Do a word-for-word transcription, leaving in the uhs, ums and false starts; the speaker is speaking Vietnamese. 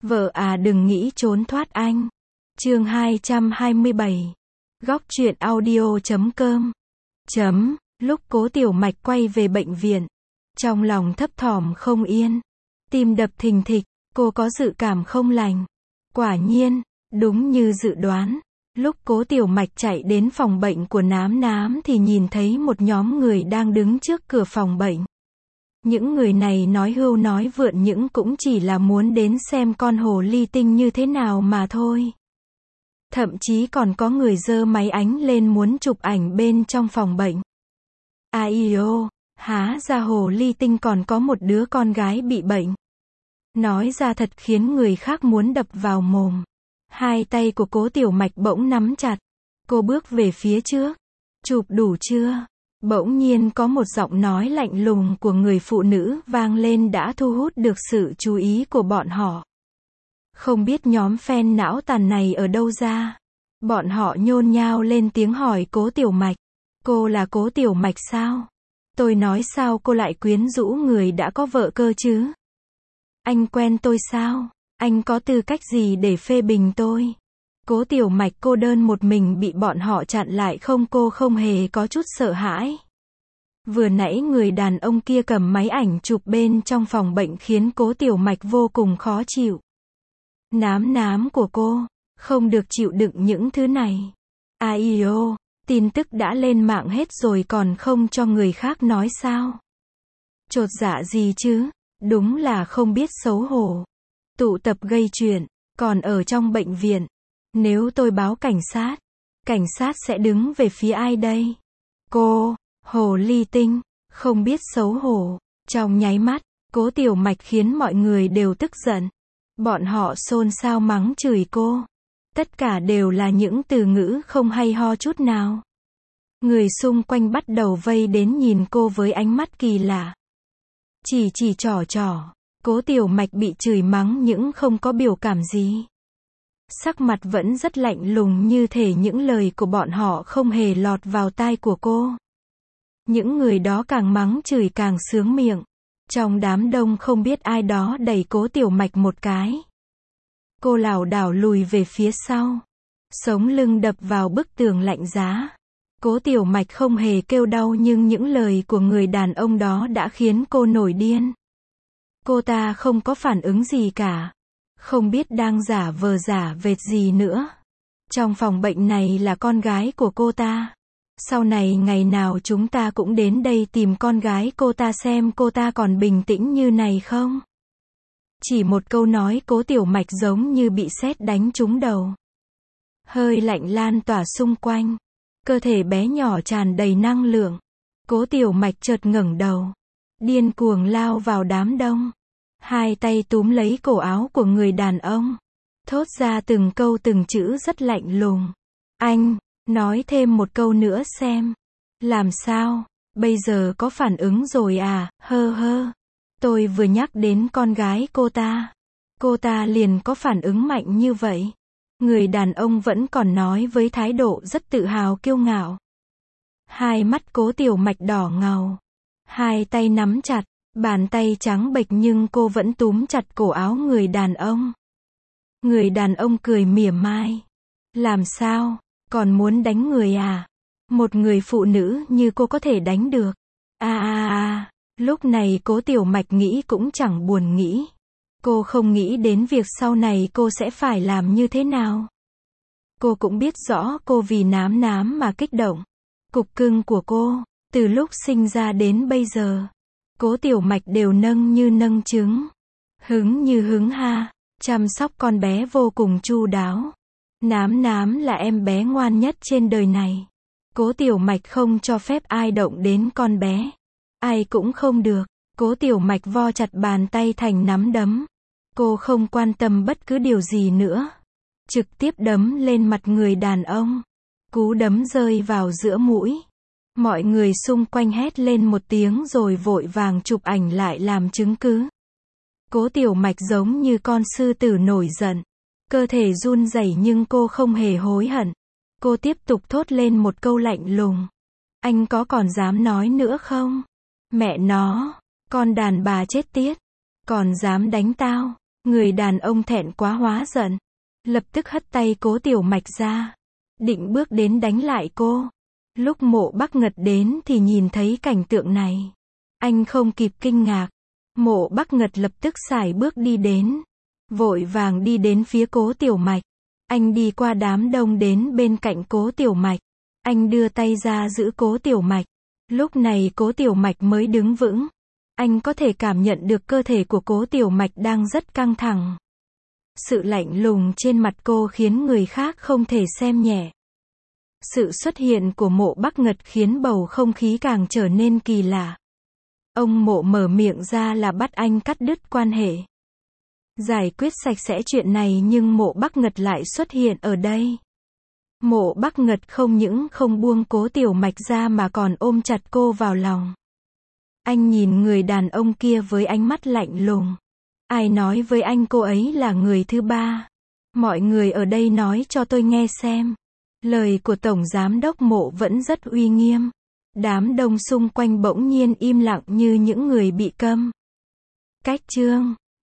Vợ à đừng nghĩ trốn thoát anh. Chương hai trăm hai mươi bảy. Góc truyện audio chấm com. Chấm, lúc Cố Tiểu Mạch quay về bệnh viện, trong lòng thấp thỏm không yên, tim đập thình thịch, cô có dự cảm không lành. Quả nhiên, đúng như dự đoán, lúc Cố Tiểu Mạch chạy đến phòng bệnh của Nám Nám thì nhìn thấy một nhóm người đang đứng trước cửa phòng bệnh. Những người này nói hưu nói vượn những cũng chỉ là muốn đến xem con hồ ly tinh như thế nào mà thôi. Thậm chí còn có người giơ máy ảnh lên muốn chụp ảnh bên trong phòng bệnh. Ai ô, há ra hồ ly tinh còn có một đứa con gái bị bệnh. Nói ra thật khiến người khác muốn đập vào mồm. Hai tay của Cố Tiểu Mạch bỗng nắm chặt. Cô bước về phía trước. Chụp đủ chưa? Bỗng nhiên có một giọng nói lạnh lùng của người phụ nữ vang lên đã thu hút được sự chú ý của bọn họ. Không biết nhóm fan não tàn này ở đâu ra. Bọn họ nhôn nhao lên tiếng hỏi Cố Tiểu Mạch. Cô là Cố Tiểu Mạch sao? Tôi nói sao cô lại quyến rũ người đã có vợ cơ chứ? Anh quen tôi sao? Anh có tư cách gì để phê bình tôi? Cố Tiểu Mạch cô đơn một mình bị bọn họ chặn lại không, cô không hề có chút sợ hãi. Vừa nãy người đàn ông kia cầm máy ảnh chụp bên trong phòng bệnh khiến Cố Tiểu Mạch vô cùng khó chịu. Nám nám của cô, không được chịu đựng những thứ này. Ai ô, tin tức đã lên mạng hết rồi còn không cho người khác nói sao? Chột dạ gì chứ, đúng là không biết xấu hổ. Tụ tập gây chuyện, còn ở trong bệnh viện. Nếu tôi báo cảnh sát, cảnh sát sẽ đứng về phía ai đây? Cô, hồ ly tinh, không biết xấu hổ. Trong nháy mắt, Cố Tiểu Mạch khiến mọi người đều tức giận. Bọn họ xôn xao mắng chửi cô. Tất cả đều là những từ ngữ không hay ho chút nào. Người xung quanh bắt đầu vây đến nhìn cô với ánh mắt kỳ lạ. Chỉ chỉ trỏ trỏ, Cố Tiểu Mạch bị chửi mắng những không có biểu cảm gì. Sắc mặt vẫn rất lạnh lùng như thể những lời của bọn họ không hề lọt vào tai của cô. Những người đó càng mắng chửi càng sướng miệng. Trong đám đông không biết ai đó đẩy Cố Tiểu Mạch một cái. Cô lảo đảo lùi về phía sau. Sống lưng đập vào bức tường lạnh giá. Cố Tiểu Mạch không hề kêu đau nhưng những lời của người đàn ông đó đã khiến cô nổi điên. Cô ta không có phản ứng gì cả. Không biết đang giả vờ giả vệt gì nữa. Trong phòng bệnh này là con gái của cô ta. Sau này ngày nào chúng ta cũng đến đây tìm con gái cô ta xem cô ta còn bình tĩnh như này không? Chỉ một câu nói Cố Tiểu Mạch giống như bị sét đánh trúng đầu. Hơi lạnh lan tỏa xung quanh. Cơ thể bé nhỏ tràn đầy năng lượng. Cố Tiểu Mạch chợt ngẩng đầu. Điên cuồng lao vào đám đông. Hai tay túm lấy cổ áo của người đàn ông. Thốt ra từng câu từng chữ rất lạnh lùng. Anh, nói thêm một câu nữa xem. Làm sao? Bây giờ có phản ứng rồi à? Hơ hơ. Tôi vừa nhắc đến con gái cô ta. Cô ta liền có phản ứng mạnh như vậy. Người đàn ông vẫn còn nói với thái độ rất tự hào kiêu ngạo. Hai mắt Cố Tiểu Mạch đỏ ngầu. Hai tay nắm chặt. Bàn tay trắng bệch nhưng cô vẫn túm chặt cổ áo người đàn ông. Người đàn ông cười mỉa mai. Làm sao? Còn muốn đánh người à? Một người phụ nữ như cô có thể đánh được. À à à, lúc này Cố Tiểu Mạch nghĩ cũng chẳng buồn nghĩ. Cô không nghĩ đến việc sau này cô sẽ phải làm như thế nào. Cô cũng biết rõ cô vì Nám Nám mà kích động. Cục cưng của cô, từ lúc sinh ra đến bây giờ. Cố Tiểu Mạch đều nâng như nâng trứng. Hứng như hứng ha. Chăm sóc con bé vô cùng chu đáo. Nám Nám là em bé ngoan nhất trên đời này. Cố Tiểu Mạch không cho phép ai động đến con bé. Ai cũng không được. Cố Tiểu Mạch vo chặt bàn tay thành nắm đấm. Cô không quan tâm bất cứ điều gì nữa. Trực tiếp đấm lên mặt người đàn ông. Cú đấm rơi vào giữa mũi. Mọi người xung quanh hét lên một tiếng rồi vội vàng chụp ảnh lại làm chứng cứ. Cố Tiểu Mạch giống như con sư tử nổi giận. Cơ thể run rẩy nhưng cô không hề hối hận. Cô tiếp tục thốt lên một câu lạnh lùng. Anh có còn dám nói nữa không? Mẹ nó, con đàn bà chết tiết. Còn dám đánh tao. Người đàn ông thẹn quá hóa giận. Lập tức hất tay Cố Tiểu Mạch ra. Định bước đến đánh lại cô. Lúc Mộ Bắc Ngật đến thì nhìn thấy cảnh tượng này. Anh không kịp kinh ngạc. Mộ Bắc Ngật lập tức sải bước đi đến. Vội vàng đi đến phía Cố Tiểu Mạch. Anh đi qua đám đông đến bên cạnh Cố Tiểu Mạch. Anh đưa tay ra giữ Cố Tiểu Mạch. Lúc này Cố Tiểu Mạch mới đứng vững. Anh có thể cảm nhận được cơ thể của Cố Tiểu Mạch đang rất căng thẳng. Sự lạnh lùng trên mặt cô khiến người khác không thể xem nhẹ. Sự xuất hiện của Mộ Bắc Ngật khiến bầu không khí càng trở nên kỳ lạ. Ông Mộ mở miệng ra là bắt anh cắt đứt quan hệ. Giải quyết sạch sẽ chuyện này, nhưng Mộ Bắc Ngật lại xuất hiện ở đây. Mộ Bắc Ngật không những không buông Cố Tiểu Mạch ra mà còn ôm chặt cô vào lòng. Anh nhìn người đàn ông kia với ánh mắt lạnh lùng. Ai nói với anh cô ấy là người thứ ba? Mọi người ở đây nói cho tôi nghe xem. Lời của Tổng Giám đốc Mộ vẫn rất uy nghiêm. Đám đông xung quanh bỗng nhiên im lặng như những người bị câm. Cách chương